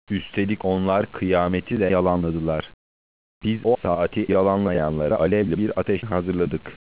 Üstelik onlar kıyameti de yalanladılar. Biz o saati yalanlayanlara alevli bir ateş hazırladık.